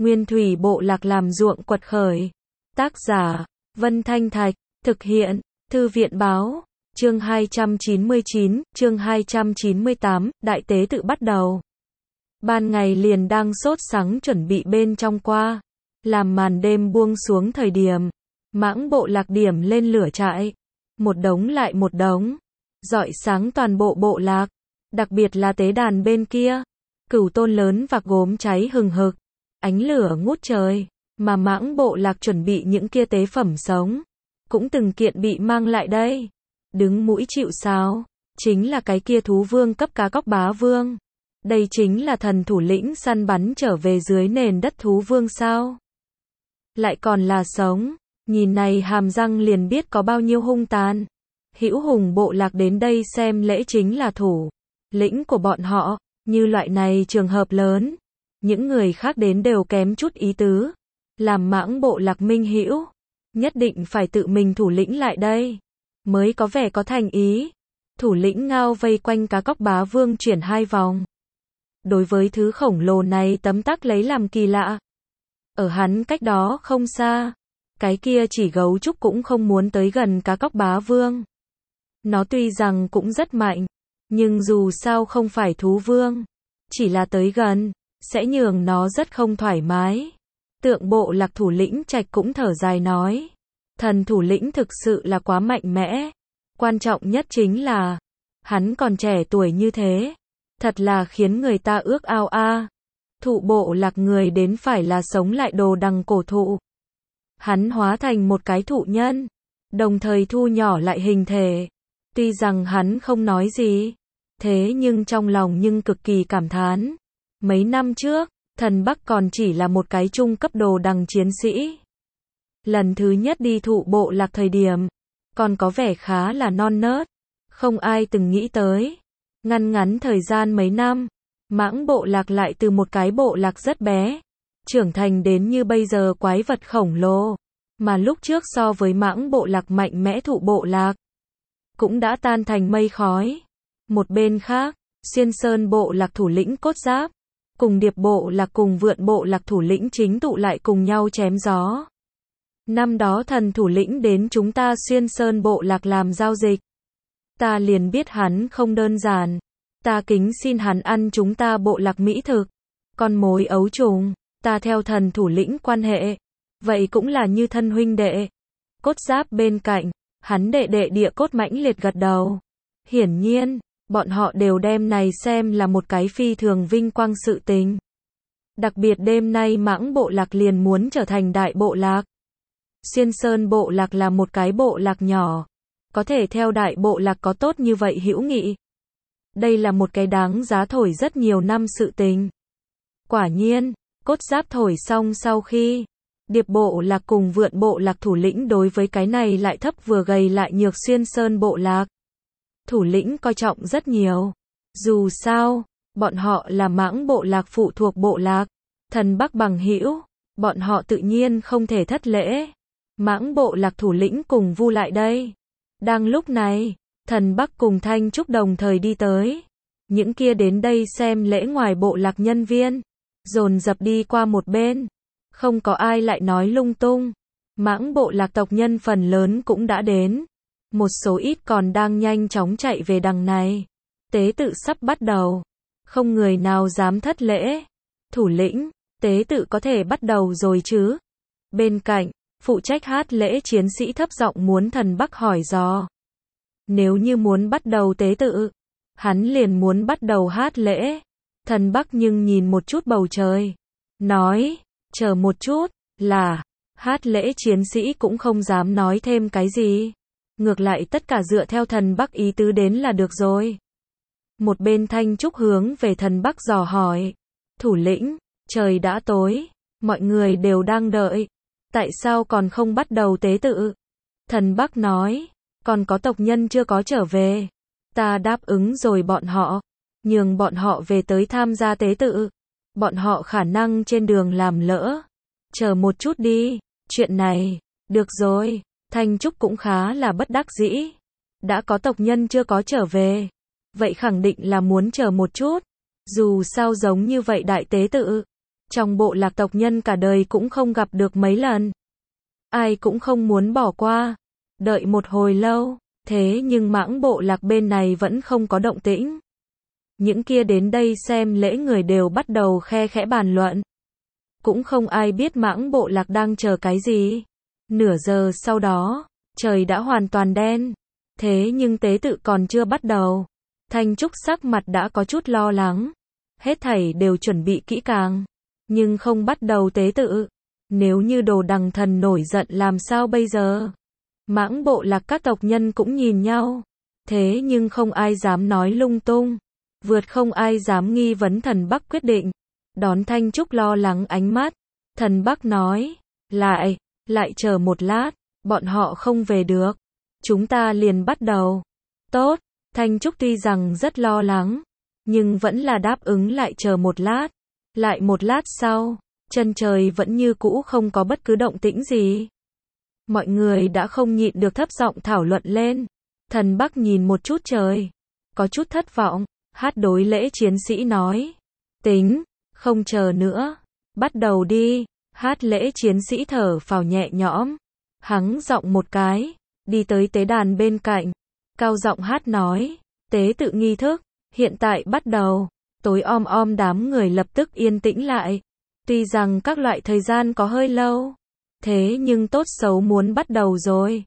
Nguyên thủy bộ lạc làm ruộng quật khởi. Tác giả, Vân Thanh Thạch, thực hiện, Thư viện Báo, chương 299, chương 298, đại tế tự bắt đầu. Ban ngày liền đang sốt sắng chuẩn bị bên trong qua, làm màn đêm buông xuống thời điểm, mãng bộ lạc điểm lên lửa trại, một đống lại một đống, rọi sáng toàn bộ bộ lạc, đặc biệt là tế đàn bên kia, cửu tôn lớn vạc gốm cháy hừng hực, ánh lửa ngút trời, mà mãng bộ lạc chuẩn bị những kia tế phẩm sống, cũng từng kiện bị mang lại đây. Đứng mũi chịu sào, chính là cái kia thú vương cấp cá cóc bá vương. Đây chính là thần thủ lĩnh săn bắn trở về dưới nền đất thú vương sao? Lại còn là sống, nhìn này hàm răng liền biết có bao nhiêu hung tàn. Hữu hùng bộ lạc đến đây xem lễ chính là thủ lĩnh của bọn họ, như loại này trường hợp lớn, những người khác đến đều kém chút ý tứ. Làm mãng bộ lạc minh hữu, nhất định phải tự mình thủ lĩnh lại đây, mới có vẻ có thành ý. Thủ lĩnh ngao vây quanh cá cóc bá vương chuyển 2 vòng. Đối với thứ khổng lồ này tấm tắc lấy làm kỳ lạ. Ở hắn cách đó không xa, cái kia chỉ gấu trúc cũng không muốn tới gần cá cóc bá vương. Nó tuy rằng cũng rất mạnh, nhưng dù sao không phải thú vương, chỉ là tới gần, sẽ nhường nó rất không thoải mái. Tượng bộ lạc thủ lĩnh Trạch cũng thở dài nói, thần thủ lĩnh thực sự là quá mạnh mẽ. Quan trọng nhất chính là, hắn còn trẻ tuổi như thế. Thật là khiến người ta ước ao a. Thụ bộ lạc người đến phải là sống lại đồ đằng cổ thụ. Hắn hóa thành một cái thụ nhân, đồng thời thu nhỏ lại hình thể. Tuy rằng hắn không nói gì, thế nhưng trong lòng nhưng cực kỳ cảm thán. Mấy năm trước, thần Bắc còn chỉ là một cái trung cấp đồ đằng chiến sĩ. Lần thứ nhất đi thụ bộ lạc thời điểm, còn có vẻ khá là non nớt. Không ai từng nghĩ tới. Ngắn thời gian mấy năm, mãng bộ lạc lại từ một cái bộ lạc rất bé, trưởng thành đến như bây giờ quái vật khổng lồ. Mà lúc trước so với mãng bộ lạc mạnh mẽ thụ bộ lạc, cũng đã tan thành mây khói. Một bên khác, Xuyên Sơn bộ lạc thủ lĩnh Cốt Giáp, cùng Điệp bộ lạc cùng Vượn bộ lạc thủ lĩnh chính tụ lại cùng nhau chém gió. Năm đó thần thủ lĩnh đến chúng ta Xuyên Sơn bộ lạc làm giao dịch. Ta liền biết hắn không đơn giản. Ta kính xin hắn ăn chúng ta bộ lạc mỹ thực. Con mối ấu trùng, ta theo thần thủ lĩnh quan hệ. Vậy cũng là như thân huynh đệ. Cốt Giáp bên cạnh, hắn đệ đệ Địa Cốt mãnh liệt gật đầu. Hiển nhiên, bọn họ đều đem này xem là một cái phi thường vinh quang sự tình. Đặc biệt đêm nay mãng bộ lạc liền muốn trở thành đại bộ lạc. Xuyên Sơn bộ lạc là một cái bộ lạc nhỏ. Có thể theo đại bộ lạc có tốt như vậy hữu nghị. Đây là một cái đáng giá thổi rất nhiều năm sự tình. Quả nhiên, Cốt Giáp thổi xong sau khi, Điệp bộ lạc cùng Vượn bộ lạc thủ lĩnh đối với cái này lại thấp vừa gầy lại nhược Xuyên Sơn bộ lạc. Thủ lĩnh coi trọng rất nhiều. Dù sao, bọn họ là mãng bộ lạc phụ thuộc bộ lạc. Thần Bắc bằng hữu, bọn họ tự nhiên không thể thất lễ. Mãng bộ lạc thủ lĩnh cùng vu lại đây. Đang lúc này, thần Bắc cùng Thanh Trúc đồng thời đi tới. Những kia đến đây xem lễ ngoài bộ lạc nhân viên, dồn dập đi qua một bên. Không có ai lại nói lung tung. Mãng bộ lạc tộc nhân phần lớn cũng đã đến. Một số ít còn đang nhanh chóng chạy về đằng này. Tế tự sắp bắt đầu. Không người nào dám thất lễ. Thủ lĩnh, tế tự có thể bắt đầu rồi chứ? Bên cạnh, phụ trách hát lễ chiến sĩ thấp giọng muốn thần Bắc hỏi dò. Nếu như muốn bắt đầu tế tự, hắn liền muốn bắt đầu hát lễ. Thần Bắc nhưng nhìn một chút bầu trời, nói, chờ một chút, là, hát lễ chiến sĩ cũng không dám nói thêm cái gì. Ngược lại tất cả dựa theo thần Bắc ý tứ đến là được rồi. Một bên Thanh Trúc hướng về thần Bắc dò hỏi. Thủ lĩnh, trời đã tối, mọi người đều đang đợi. Tại sao còn không bắt đầu tế tự? Thần Bắc nói, còn có tộc nhân chưa có trở về. Ta đáp ứng rồi bọn họ, nhường bọn họ về tới tham gia tế tự. Bọn họ khả năng trên đường làm lỡ. Chờ một chút đi, chuyện này, được rồi. Thanh Trúc cũng khá là bất đắc dĩ. Đã có tộc nhân chưa có trở về. Vậy khẳng định là muốn chờ một chút. Dù sao giống như vậy đại tế tự, Trong bộ lạc tộc nhân cả đời cũng không gặp được mấy lần. Ai cũng không muốn bỏ qua. Đợi một hồi lâu, thế nhưng mãng bộ lạc bên này vẫn không có động tĩnh. Những kia đến đây xem lễ người đều bắt đầu khe khẽ bàn luận. Cũng không ai biết mãng bộ lạc đang chờ cái gì. Nửa giờ sau đó, trời đã hoàn toàn đen. Thế nhưng tế tự còn chưa bắt đầu. Thanh Trúc sắc mặt đã có chút lo lắng. Hết thảy đều chuẩn bị kỹ càng. Nhưng không bắt đầu tế tự. Nếu như Đồ Đằng Thần nổi giận làm sao bây giờ? Mãng bộ lạc các tộc nhân cũng nhìn nhau. Thế nhưng không ai dám nói lung tung. Không ai dám nghi vấn Thần Bắc quyết định. Đón Thanh Trúc lo lắng ánh mắt. Thần Bắc nói. Lại chờ một lát. Bọn họ không về được. Chúng ta liền bắt đầu. Tốt. Thanh Trúc tuy rằng rất lo lắng. Nhưng vẫn là đáp ứng lại chờ một lát. Lại một lát sau. Chân trời vẫn như cũ không có bất cứ động tĩnh gì. Mọi người đã không nhịn được thấp giọng thảo luận lên. Thần Bắc nhìn một chút trời. Có chút thất vọng. Hát đối lễ chiến sĩ nói. Tính. Không chờ nữa. Bắt đầu đi. Hát lễ chiến sĩ thở phào nhẹ nhõm. Hắng giọng một cái. Đi tới tế đàn bên cạnh. Cao giọng hát nói. Tế tự nghi thức. Hiện tại bắt đầu. Tối om đám người lập tức yên tĩnh lại. Tuy rằng các loại thời gian có hơi lâu. Thế nhưng tốt xấu muốn bắt đầu rồi.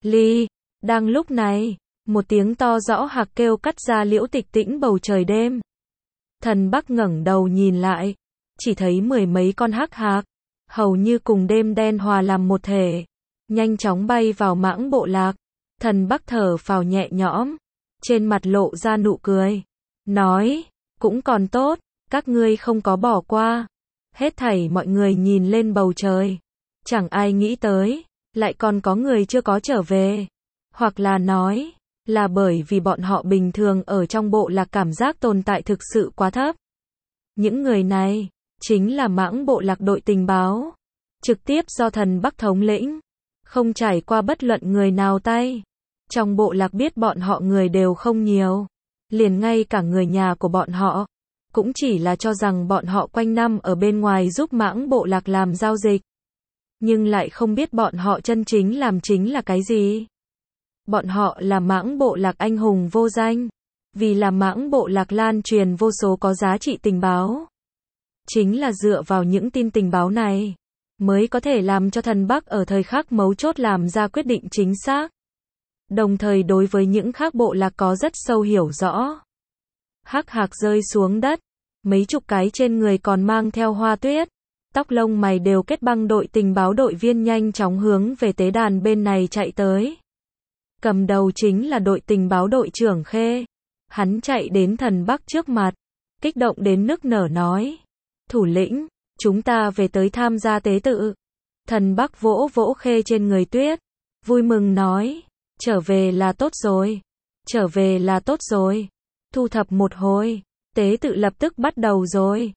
Đang lúc này. Một tiếng to rõ hạc kêu cắt ra liễu tịch tĩnh bầu trời đêm. Thần Bắc ngẩng đầu nhìn lại. Chỉ thấy mười mấy con hắc hạc. Hầu như cùng đêm đen hòa làm một thể. Nhanh chóng bay vào mãng bộ lạc. Thần Bắc thở phào nhẹ nhõm. Trên mặt lộ ra nụ cười. Nói. Cũng còn tốt. Các ngươi không có bỏ qua. Hết thảy mọi người nhìn lên bầu trời. Chẳng ai nghĩ tới. Lại còn có người chưa có trở về. Hoặc là nói. Là bởi vì bọn họ bình thường ở trong bộ lạc cảm giác tồn tại thực sự quá thấp. Những người này. Chính là mãng bộ lạc đội tình báo. Trực tiếp do Thần Bắc thống lĩnh. Không trải qua bất luận người nào tay. Trong bộ lạc biết bọn họ người đều không nhiều. Liền ngay cả người nhà của bọn họ. Cũng chỉ là cho rằng bọn họ quanh năm ở bên ngoài giúp mãng bộ lạc làm giao dịch. Nhưng lại không biết bọn họ chân chính làm chính là cái gì. Bọn họ là mãng bộ lạc anh hùng vô danh. Vì là mãng bộ lạc lan truyền vô số có giá trị tình báo. Chính là dựa vào những tin tình báo này. Mới có thể làm cho Thần Bắc ở thời khắc mấu chốt làm ra quyết định chính xác. Đồng thời đối với những khác bộ lạc có rất sâu hiểu rõ. Hắc hạc rơi xuống đất. Mấy chục cái trên người còn mang theo hoa tuyết. Tóc lông mày đều kết băng đội tình báo đội viên nhanh chóng hướng về tế đàn bên này chạy tới. Cầm đầu chính là đội tình báo đội trưởng Khê. Hắn chạy đến Thần Bắc trước mặt. Kích động đến nức nở nói. Thủ lĩnh, chúng ta về tới tham gia tế tự. Thần Bắc vỗ vỗ Khê trên người tuyết. Vui mừng nói. Trở về là tốt rồi. Trở về là tốt rồi. Thu thập một hồi. Tế tự lập tức bắt đầu rồi.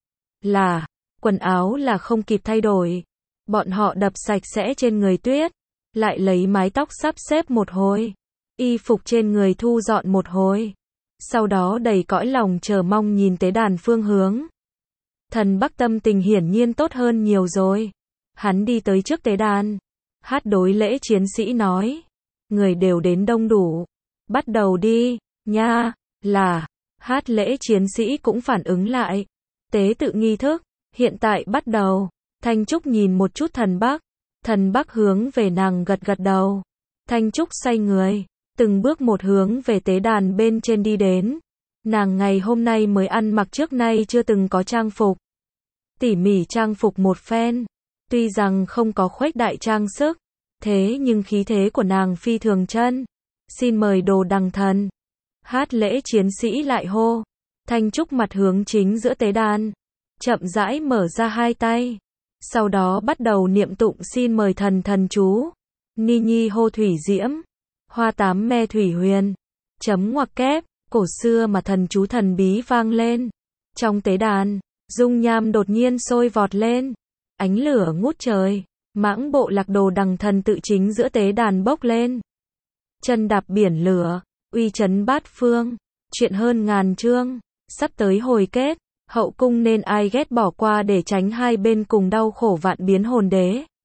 Quần áo là không kịp thay đổi. Bọn họ đập sạch sẽ trên người tuyết. Lại lấy mái tóc sắp xếp một hồi. Y phục trên người thu dọn một hồi. Sau đó đầy cõi lòng chờ mong nhìn tế đàn phương hướng. Thần Bắc tâm tình hiển nhiên tốt hơn nhiều rồi. Hắn đi tới trước tế đàn. Hát đối lễ chiến sĩ nói. Người đều đến đông đủ. Bắt đầu đi, nha, Hát lễ chiến sĩ cũng phản ứng lại. Tế tự nghi thức, hiện tại bắt đầu. Thanh Trúc nhìn một chút Thần Bắc. Thần Bắc hướng về nàng gật gật đầu. Thanh Trúc xoay người. Từng bước một hướng về tế đàn bên trên đi đến. Nàng ngày hôm nay mới ăn mặc trước nay chưa từng có trang phục. Tỉ mỉ trang phục một phen. Tuy rằng không có khuếch đại trang sức. Thế nhưng khí thế của nàng phi thường chân. Xin mời Đồ Đằng Thần. Hát lễ chiến sĩ lại hô. Thanh Trúc mặt hướng chính giữa tế đàn. Chậm rãi mở ra hai tay. Sau đó bắt đầu niệm tụng xin mời thần chú. Ni nhi hô thủy diễm. Hoa tám me thủy huyền. Chấm ngoặc kép. Cổ xưa mà thần chú thần bí vang lên. Trong tế đàn, dung nham đột nhiên sôi vọt lên. Ánh lửa ngút trời. Mãng bộ lạc Đồ Đằng Thần tự chính giữa tế đàn bốc lên. Chân đạp biển lửa. Uy chấn bát phương. Chuyện hơn ngàn chương. Sắp tới hồi kết. Hậu cung nên ai ghét bỏ qua để tránh hai bên cùng đau khổ vạn biến hồn đế.